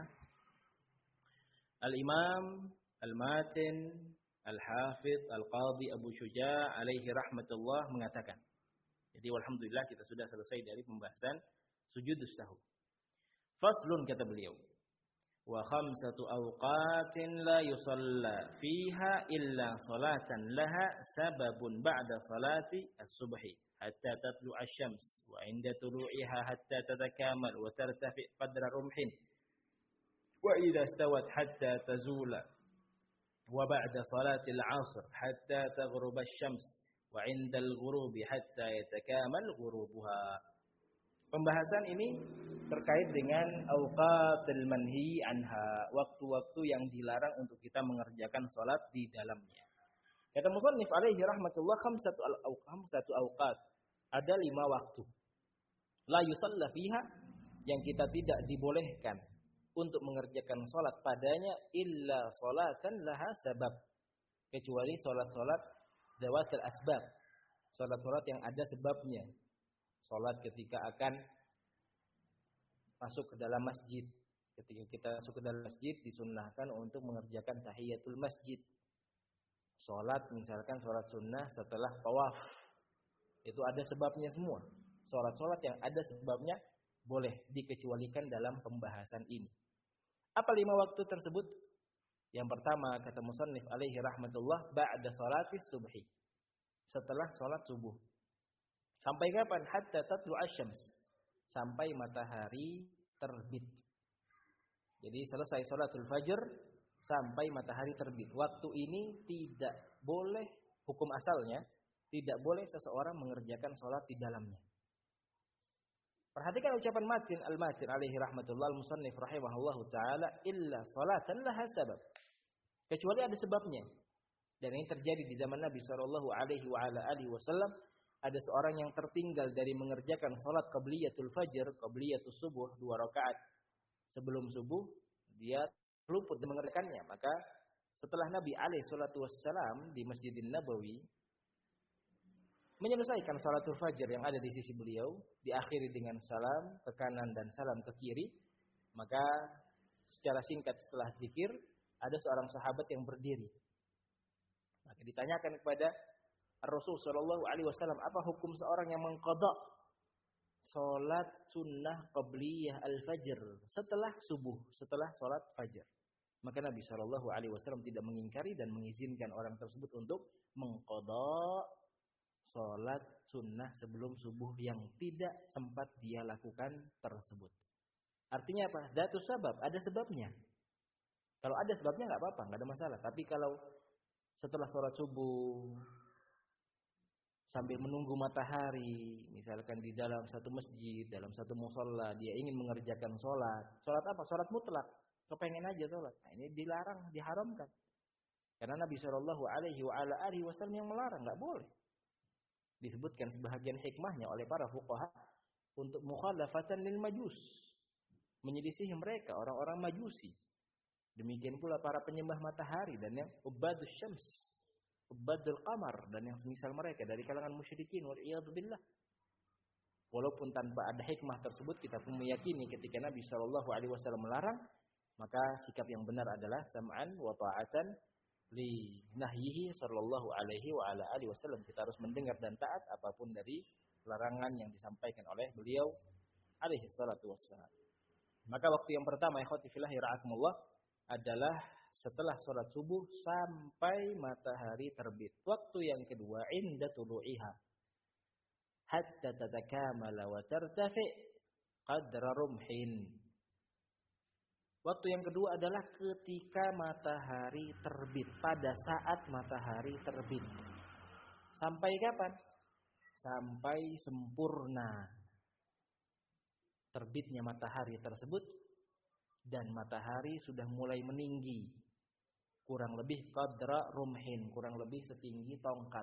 Al-Imam Al-Matin Al-Hafidh Al-Qadhi Abu Syuja' alaihi rahmatullah mengatakan. Jadi alhamdulillah kita sudah selesai dari pembahasan sujudus sahwi. Faslun, kata beliau, wa khamsatu awqatin la yusalla fiha illa salatan laha sababun ba'da salati as-subhi hatta tatlu asy-syams wa 'inda tulu'iha hatta tatakamal wa tartafi qadra rumhin wa idza istawat hatta tazula wa ba'da salati al-'asr hatta taghruba asy-syams wa 'inda al-ghurubi hatta yatakamal ghurubuha. Pembahasan ini terkait dengan awqatul manhi anha, waktu-waktu yang dilarang untuk kita mengerjakan salat di dalamnya. Kata musannif alaihi rahmatullah, khamsatu al-awqam, satu awqat. Ada lima waktu. La yusalla fiha, yang kita tidak dibolehkan untuk mengerjakan sholat padanya illa sholatan laha sabab, kecuali sholat-sholat zawatil asbab, sholat-sholat yang ada sebabnya. Sholat ketika akan masuk ke dalam masjid. Ketika kita masuk ke dalam masjid disunnahkan untuk mengerjakan tahiyatul masjid. Sholat misalkan sholat sunnah setelah tawaf, itu ada sebabnya semua. Sholat-sholat yang ada sebabnya boleh dikecualikan dalam pembahasan ini. Apa lima waktu tersebut? Yang pertama kata musannif alaihi rahmatullah, ba'da sholatis subhi, setelah sholat subuh. Sampai kapan? Hatta tatlu asyams, sampai matahari terbit. Jadi selesai sholatul fajr sampai matahari terbit. Waktu ini tidak boleh, hukum asalnya tidak boleh seseorang mengerjakan sholat di dalamnya. Perhatikan ucapan Matin al-Matin alaihi rahmatullah al-musannif rahimahullahu ta'ala, illa sholatan laha sabab, kecuali ada sebabnya. Dan ini terjadi di zaman Nabi sallallahu alaihi wa ala alihi wasallam. Ada seorang yang tertinggal dari mengerjakan sholat qabliyatul fajr, qabliyatul subuh, dua rakaat sebelum subuh, dia luput dari mengerjakannya. Maka setelah Nabi alaihi salatu wassalam di Masjidin Nabawi menyelesaikan sholatul fajr yang ada di sisi beliau, diakhiri dengan salam ke kanan dan salam ke kiri, maka secara singkat setelah zikir ada seorang sahabat yang berdiri. Maka ditanyakan kepada Rasul sallallahu alaihi wasallam, apa hukum seorang yang mengqadha salat sunnah qabliyah al-fajr setelah subuh, setelah salat fajar? Maka Nabi sallallahu alaihi wasallam tidak mengingkari dan mengizinkan orang tersebut untuk mengqadha salat sunnah sebelum subuh yang tidak sempat dia lakukan tersebut. Artinya apa? Datus sabab, ada sebabnya. Kalau ada sebabnya nggak apa-apa, nggak ada masalah. Tapi kalau setelah sholat subuh sambil menunggu matahari, misalkan di dalam satu masjid, dalam satu musholla, dia ingin mengerjakan sholat. Sholat apa? Sholat mutlak. Kepengen aja sholat. Nah, ini dilarang, diharamkan. Karena Nabi shallallahu alaihi wasallam yang melarang, nggak boleh. Disebutkan sebahagian hikmahnya oleh para fuqaha untuk mukhalafatan lil majus, menyelisihi mereka orang-orang majusi. Demikian pula para penyembah matahari dan yang ubadus syams, ubadul qamar dan yang semisal mereka dari kalangan musyrikin wal iyad billah. Walaupun tanpa ada hikmah tersebut, kita pun meyakini ketika Nabi shallallahu alaihi wasallam melarang, maka sikap yang benar adalah sam'an wa ta'atan li nahyihi sallallahu alaihi wa ala alihi wasallam. Kita harus mendengar dan taat apapun dari larangan yang disampaikan oleh beliau alaihi salatu wassalam. Maka waktu yang pertama, ikhwati fillah ra'akumullah, adalah setelah sholat subuh sampai matahari terbit. Waktu yang kedua, inda tulu'iha hatta tatakamala wa tartafi' qadra rumhin. Waktu yang kedua adalah ketika matahari terbit, pada saat matahari terbit. Sampai kapan? Sampai sempurna terbitnya matahari tersebut dan matahari sudah mulai meninggi, kurang lebih qadra rumhin, kurang lebih setinggi tongkat.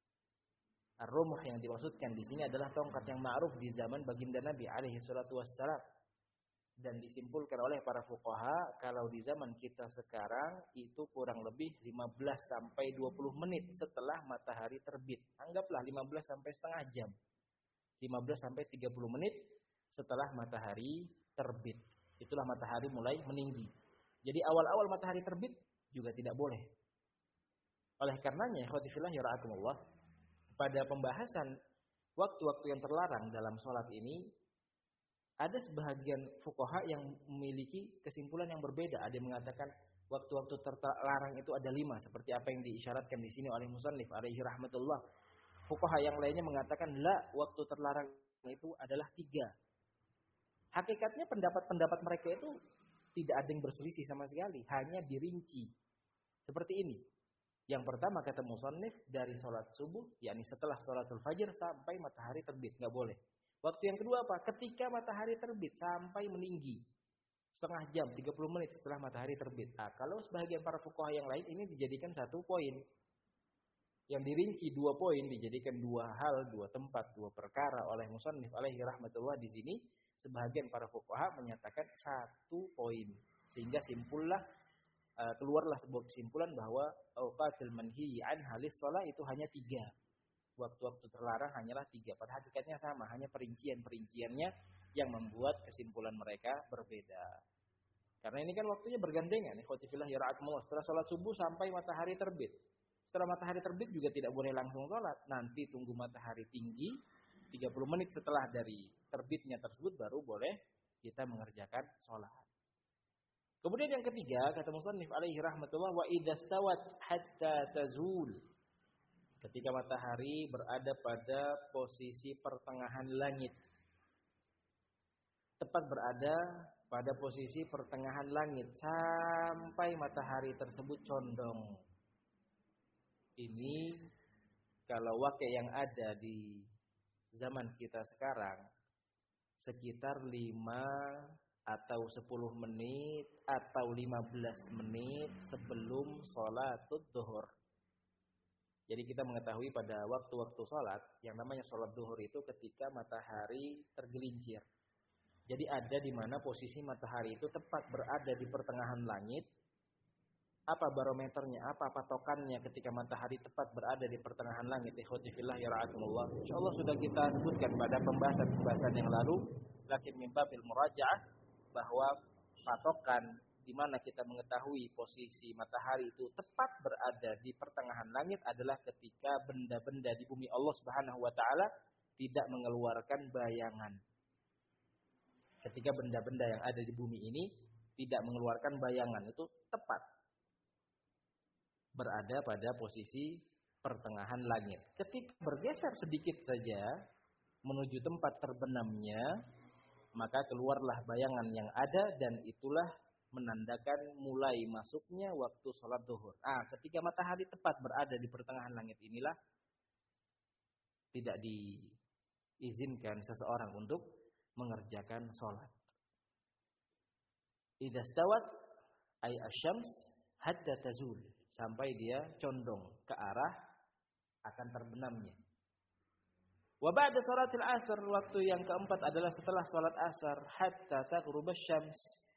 Ar-rumh yang dimaksudkan di sini adalah tongkat yang ma'ruf di zaman baginda Nabi alaihi salatu wassalam. Dan disimpulkan oleh para fuqaha kalau di zaman kita sekarang itu kurang lebih lima belas sampai dua puluh menit setelah matahari terbit. Anggaplah lima belas sampai setengah jam. lima belas sampai tiga puluh menit setelah matahari terbit. Itulah matahari mulai meninggi. Jadi awal-awal matahari terbit juga tidak boleh. Oleh karenanya, ikhwati fillah ra'akumullah, pada pembahasan waktu-waktu yang terlarang dalam sholat ini, ada sebahagian fuqaha yang memiliki kesimpulan yang berbeda. Ada yang mengatakan waktu-waktu terlarang itu ada lima, seperti apa yang diisyaratkan di sini oleh musannif alaihi rahmatullah. Fuqaha yang lainnya mengatakan la, waktu terlarang itu adalah tiga. Hakikatnya pendapat-pendapat mereka itu tidak ada yang berselisih sama sekali, hanya dirinci. Seperti ini. Yang pertama kata musannif, dari sholat subuh, yakni setelah sholatul fajr sampai matahari terbit, nggak boleh. Waktu yang kedua apa? Ketika matahari terbit sampai meninggi. Setengah jam, tiga puluh menit setelah matahari terbit. Nah, kalau sebagian para fuqaha yang lain ini dijadikan satu poin. yang dirinci dua poin, dijadikan dua hal, dua tempat, dua perkara oleh musannif alaihi rahmatullah di sini. Sebagian para fuqaha menyatakan satu poin, sehingga simpullah uh, keluarlah sebuah kesimpulan bahwa auqatul manhi an halis shalah itu hanya tiga. Waktu-waktu terlarang hanyalah tiga. Pada hakikatnya sama, hanya perincian-perinciannya yang membuat kesimpulan mereka berbeda. Karena ini kan waktunya bergandengan. Ikhwatifillah ya ra'akumullah. Setelah sholat subuh sampai matahari terbit. Setelah matahari terbit juga tidak boleh langsung sholat. Nanti tunggu matahari tinggi. tiga puluh menit setelah dari terbitnya tersebut baru boleh kita mengerjakan sholat. Kemudian yang ketiga, kata musannif alaihi rahmatullah, wa idastawat hatta tazul. Ketika matahari berada pada posisi pertengahan langit. Tepat berada pada posisi pertengahan langit sampai matahari tersebut condong. Ini kalau waktu yang ada di zaman kita sekarang sekitar lima atau sepuluh menit atau lima belas menit sebelum sholatul duhur. Jadi kita mengetahui pada waktu-waktu sholat, yang namanya sholat duhur itu ketika matahari tergelincir. Jadi ada di mana posisi matahari itu tepat berada di pertengahan langit. Apa barometernya, apa patokannya ketika matahari tepat berada di pertengahan langit? Ikhwati fillah ya ra'akumullah. Insyaallah sudah kita sebutkan pada pembahasan-pembahasan yang lalu, lakin min babil muraja'ah, bahwa patokan di mana kita mengetahui posisi matahari itu tepat berada di pertengahan langit adalah ketika benda-benda di bumi Allah Subhanahu wa taala tidak mengeluarkan bayangan. Ketika benda-benda yang ada di bumi ini tidak mengeluarkan bayangan, itu tepat berada pada posisi pertengahan langit. Ketika bergeser sedikit saja menuju tempat terbenamnya, maka keluarlah bayangan yang ada dan itulah menandakan mulai masuknya waktu sholat duhur. Ah, ketika matahari tepat berada di pertengahan langit inilah tidak diizinkan seseorang untuk mengerjakan sholat. Idza stawat ay asyams hatta tazul, sampai dia condong ke arah akan terbenamnya. Wa ba'da sholatil asr, waktu yang keempat adalah setelah sholat asar, hatta taghrubasy syams,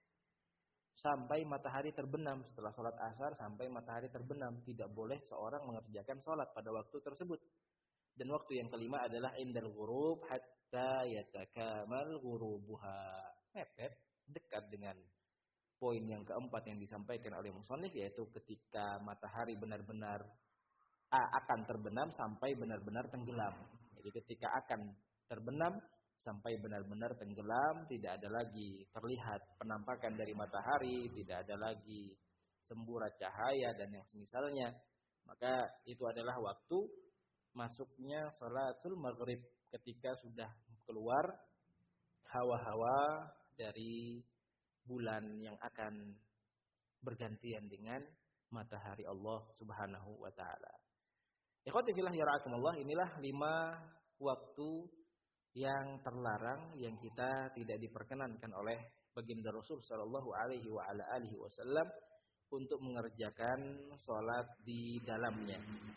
sampai matahari terbenam. Setelah sholat asar sampai matahari terbenam, tidak boleh seorang mengerjakan sholat pada waktu tersebut. Dan waktu yang kelima adalah indal ghurub hatta yatakamal ghurubuha. Mepet, dekat dengan poin yang keempat yang disampaikan oleh musannif, yaitu ketika matahari benar-benar akan terbenam sampai benar-benar tenggelam. Jadi ketika akan terbenam sampai benar-benar tenggelam, tidak ada lagi terlihat penampakan dari matahari, tidak ada lagi semburat cahaya dan yang semisalnya, maka itu adalah waktu masuknya sholatul maghrib, ketika sudah keluar hawa-hawa dari bulan yang akan bergantian dengan matahari Allah Subhanahu wa taala. Ikhwati fillah ya ra'akumullah, inilah lima waktu yang terlarang yang kita tidak diperkenankan oleh baginda Rasul sallallahu alaihi wa ala alihi wasallam untuk mengerjakan salat di dalamnya.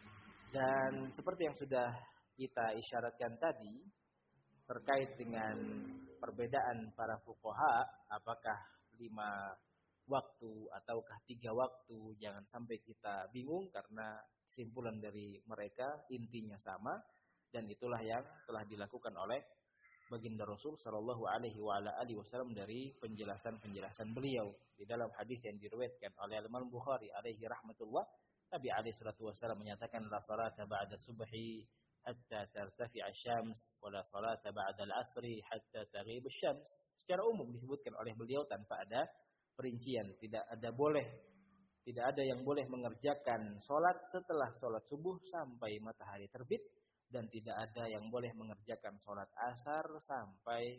Dan seperti yang sudah kita isyaratkan tadi terkait dengan perbedaan para fuqaha, apakah lima waktu ataukah tiga waktu, jangan sampai kita bingung karena kesimpulan dari mereka intinya sama. Dan itulah yang telah dilakukan oleh baginda Rasul sallallahu alaihi wa ala alihi wasallam dari penjelasan-penjelasan beliau di dalam hadis yang diriwayatkan oleh Imam Bukhari alaihi rahmatullah. Nabi alaihi salatu wasallam menyatakan la salata ba'da subhi hatta tartafi'a asy-syams wa la salata ba'da al-'asri hatta taghib asy-syams. Secara umum disebutkan oleh beliau tanpa ada perincian, tidak ada boleh tidak ada yang boleh mengerjakan salat setelah salat subuh sampai matahari terbit, dan tidak ada yang boleh mengerjakan sholat asar sampai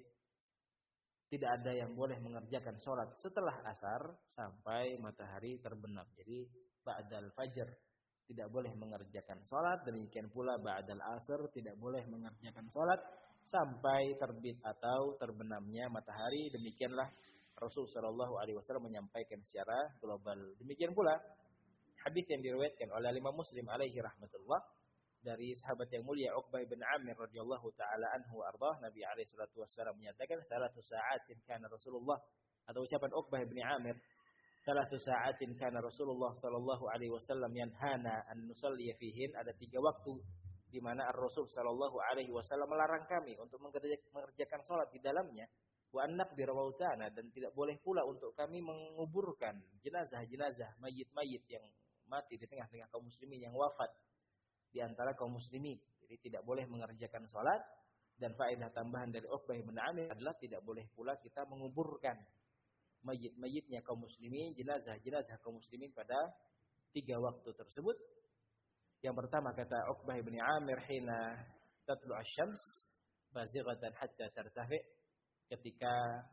tidak ada yang boleh mengerjakan sholat setelah asar sampai matahari terbenam. Jadi ba'dal fajr tidak boleh mengerjakan sholat, demikian pula ba'dal asar tidak boleh mengerjakan sholat sampai terbit atau terbenamnya matahari. Demikianlah Rasul Shallallahu Alaihi Wasallam menyampaikan secara global. Demikian pula hadis yang diriwayatkan oleh Imam Muslim alaihi rahmatullah. dari sahabat yang mulia Uqbah bin Amir radhiyallahu taala anhu ardah, Nabi alaihi salatu wasallam menyatakan salatu sa'atin kana Rasulullah, atau ucapan Uqbah bin Amir, salatu sa'atin kana Rasulullah sallallahu alaihi wasallam yanhana an nusalli fihin, ada tiga waktu di mana Ar-Rasul sallallahu alaihi wasallam melarang kami untuk mengerjakan salat di dalamnya, wa annaqbir mautana, dan tidak boleh pula untuk kami menguburkan jenazah-jenazah, mayit-mayit yang mati di tengah-tengah kaum muslimin, yang wafat di antara kaum muslimin. Jadi tidak boleh mengerjakan salat, dan faedah tambahan dari Uqbah bin Amir adalah tidak boleh pula kita menguburkan mayit-mayitnya kaum muslimin, jenazah-jenazah kaum muslimin pada tiga waktu tersebut. Yang pertama kata Uqbah bin Amir, hina tatlu asy-syams bazighatan hatta tartafi, ketika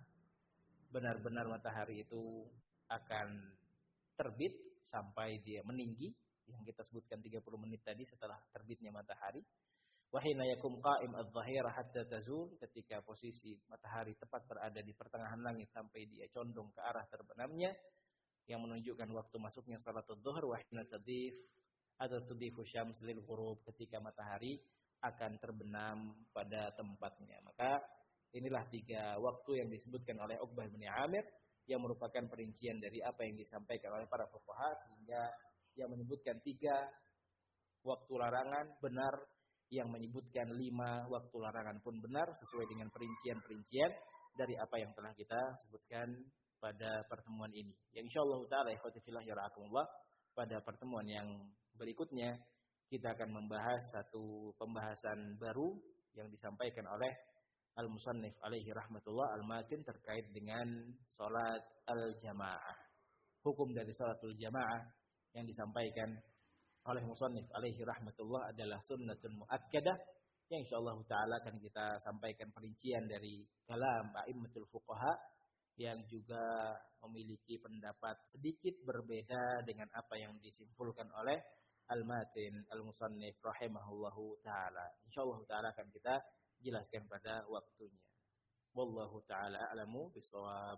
benar-benar matahari itu akan terbit sampai dia meninggi, yang kita sebutkan tiga puluh menit tadi setelah terbitnya matahari. Wa hina yakum qa'im adh-dhahira hatta tazul, ketika posisi matahari tepat berada di pertengahan langit sampai dia condong ke arah terbenamnya, yang menunjukkan waktu masuknya salatul zuhur. Wa hina tadif atau tudifu syams lil ghurub, ketika matahari akan terbenam pada tempatnya. Maka inilah tiga waktu yang disebutkan oleh Uqbah bin Amir, yang merupakan perincian dari apa yang disampaikan oleh para fuqaha, sehingga yang menyebutkan tiga waktu larangan benar, yang menyebutkan lima waktu larangan pun benar, sesuai dengan perincian-perincian dari apa yang telah kita sebutkan pada pertemuan ini. Yang insyaallah taala ikhwati fillah yarhakumullah, pada pertemuan yang berikutnya kita akan membahas satu pembahasan baru yang disampaikan oleh Al-Musannif alaihi rahmatullah al-matin, terkait dengan salat al-jamaah. Hukum dari salatul jamaah yang disampaikan oleh Musannif alaihi rahmatullah adalah sunnatun muakkadah, yang insyaallah taala akan kita sampaikan perincian dari kalam a'immatul fuqaha, yang juga memiliki pendapat sedikit berbeda dengan apa yang disimpulkan oleh Al-Matin Al-Musannif rahimahullahu taala. Insyaallah taala akan kita jelaskan pada waktunya. Wallahu taala a'lamu bissawab.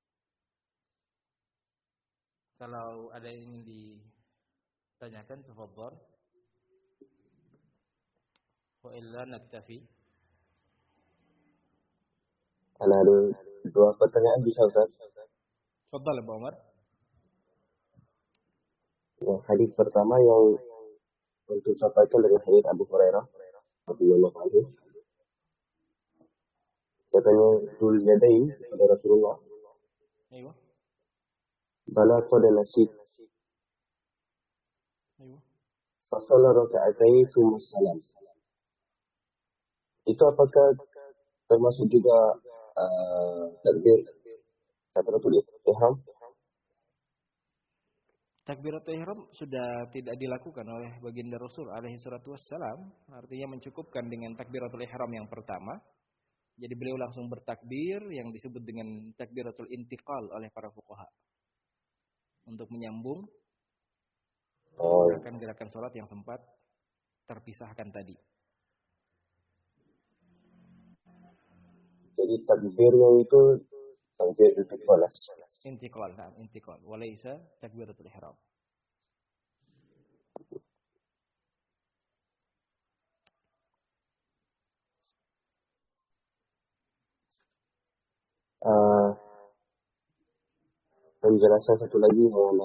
Kalau ada yang ingin ditanyakan, tafadhol. Wa illa naktafi. Karena ada dua pertanyaan bisa, Ustaz. Tafadhol Abu Umar. Yang hadis pertama yang untuk sampaikan dari hadis Abu Hurairah radhiyallahu anhu. Katanya Dzul Yadain kepada Rasulullah. Ayo. Bala qad nasid. Ayo. Fasalla raka'atain tsumma salam. Itu apakah termasuk juga uh, takbir takbiratul ihram? Takbiratul ihram sudah tidak dilakukan oleh baginda Rasul alaihi salatu wassalam, artinya mencukupkan dengan takbiratul ihram yang pertama. Jadi beliau langsung bertakbir, yang disebut dengan takbiratul intiqal oleh para fuqaha, untuk menyambung gerakan-gerakan salat yang sempat terpisahkan tadi. Jadi takbirnya itu takbir intiqal. Intiqal, nah, intiqal. Walaysa takbiratul ihram. Uh, penjelasan satu lagi yang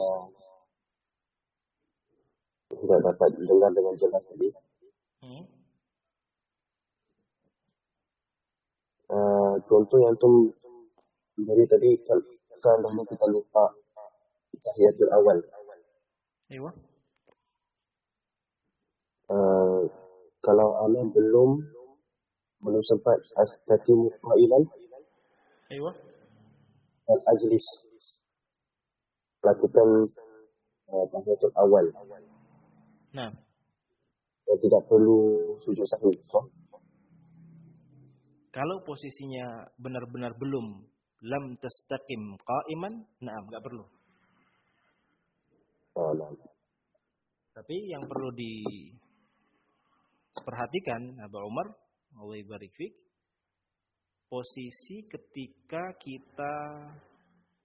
tidak dapat dengar dengan jelas tadi. Hmm? Uh, contoh yang tu dari tadi, seandainya kita lupa tahiyatul awal. Iya. Uh, kalau ana belum belum sempat astaqimu qailan. Iya. Al-ajlis. Lakukan uh, tahiyatul awal. Nah, dan tidak perlu sujud sahwi. So, kalau posisinya benar-benar belum lam tastaqim qa'iman, nah enggak perlu. oh, nah. Tapi yang perlu diperhatikan Abu Umar, Allah barik fik, posisi ketika kita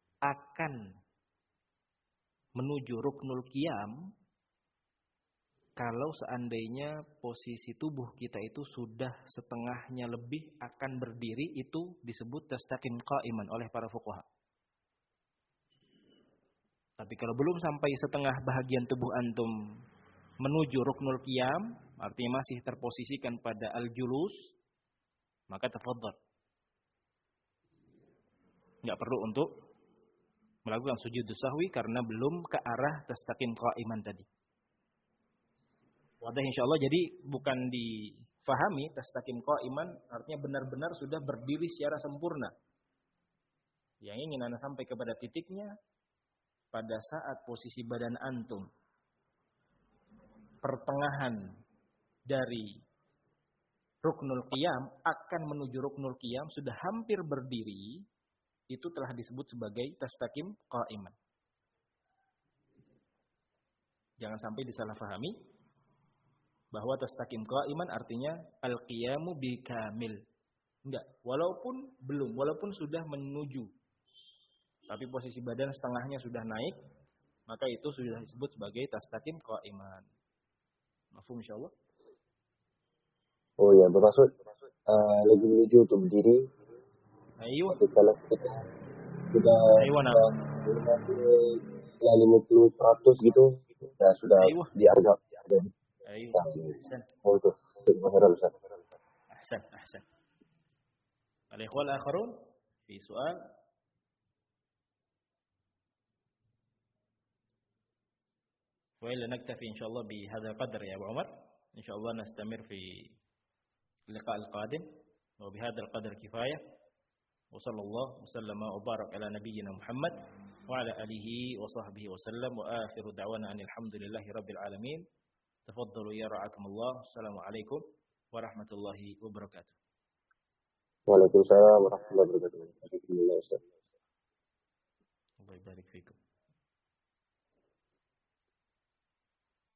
akan menuju ruknul qiyam, kalau seandainya posisi tubuh kita itu sudah setengahnya lebih akan berdiri, itu disebut tastaqim qa'iman oleh para fuqaha. Tapi kalau belum sampai setengah bahagian tubuh antum menuju ruknul qiyam, artinya masih terposisikan pada al-julus, maka tafadhal. Enggak perlu untuk melakukan sujud sahwi karena belum ke arah tastaqim qa'iman tadi. Wadah insyaallah, jadi bukan difahami tastaqim qa'iman artinya benar-benar sudah berdiri secara sempurna. Yang ingin Anda sampai kepada titiknya pada saat posisi badan antum pertengahan dari ruknul qiyam akan menuju ruknul qiyam sudah hampir berdiri, itu telah disebut sebagai tastaqim qa'iman. Jangan sampai disalahfahami bahwa tastaqim qa'iman artinya al-qiyamu bikamil. Enggak, walaupun belum, walaupun sudah menuju, tapi posisi badan setengahnya sudah naik, maka itu sudah disebut sebagai tastaqim qa'iman. Mafhum insyaallah? Oh ya, bermaksud uh, lagi menuju untuk berdiri. Ayo. Kalau kita sudah ya lima puluh persen gitu, ya sudah dianggap. Ayo. Ahsan. Oh itu. Ahsan. Ahsan, ahsan. Al-ikhwal akharun fi soal. وإلا نكتفي إن شاء الله بهذا القدر يا أبو عمر. إن شاء الله نستمر في اللقاء القادم وبهذا القدر كفاية. وصلى الله وسلم وبارك على نبينا محمد وعلى آله وصحبه وسلم وآخر دعوانا أن الحمد لله رب العالمين. تفضلوا يا رعاكم الله. السلام عليكم ورحمة الله وبركاته. وعليكم السلام ورحمة الله وبركاته. الله يبارك فيكم.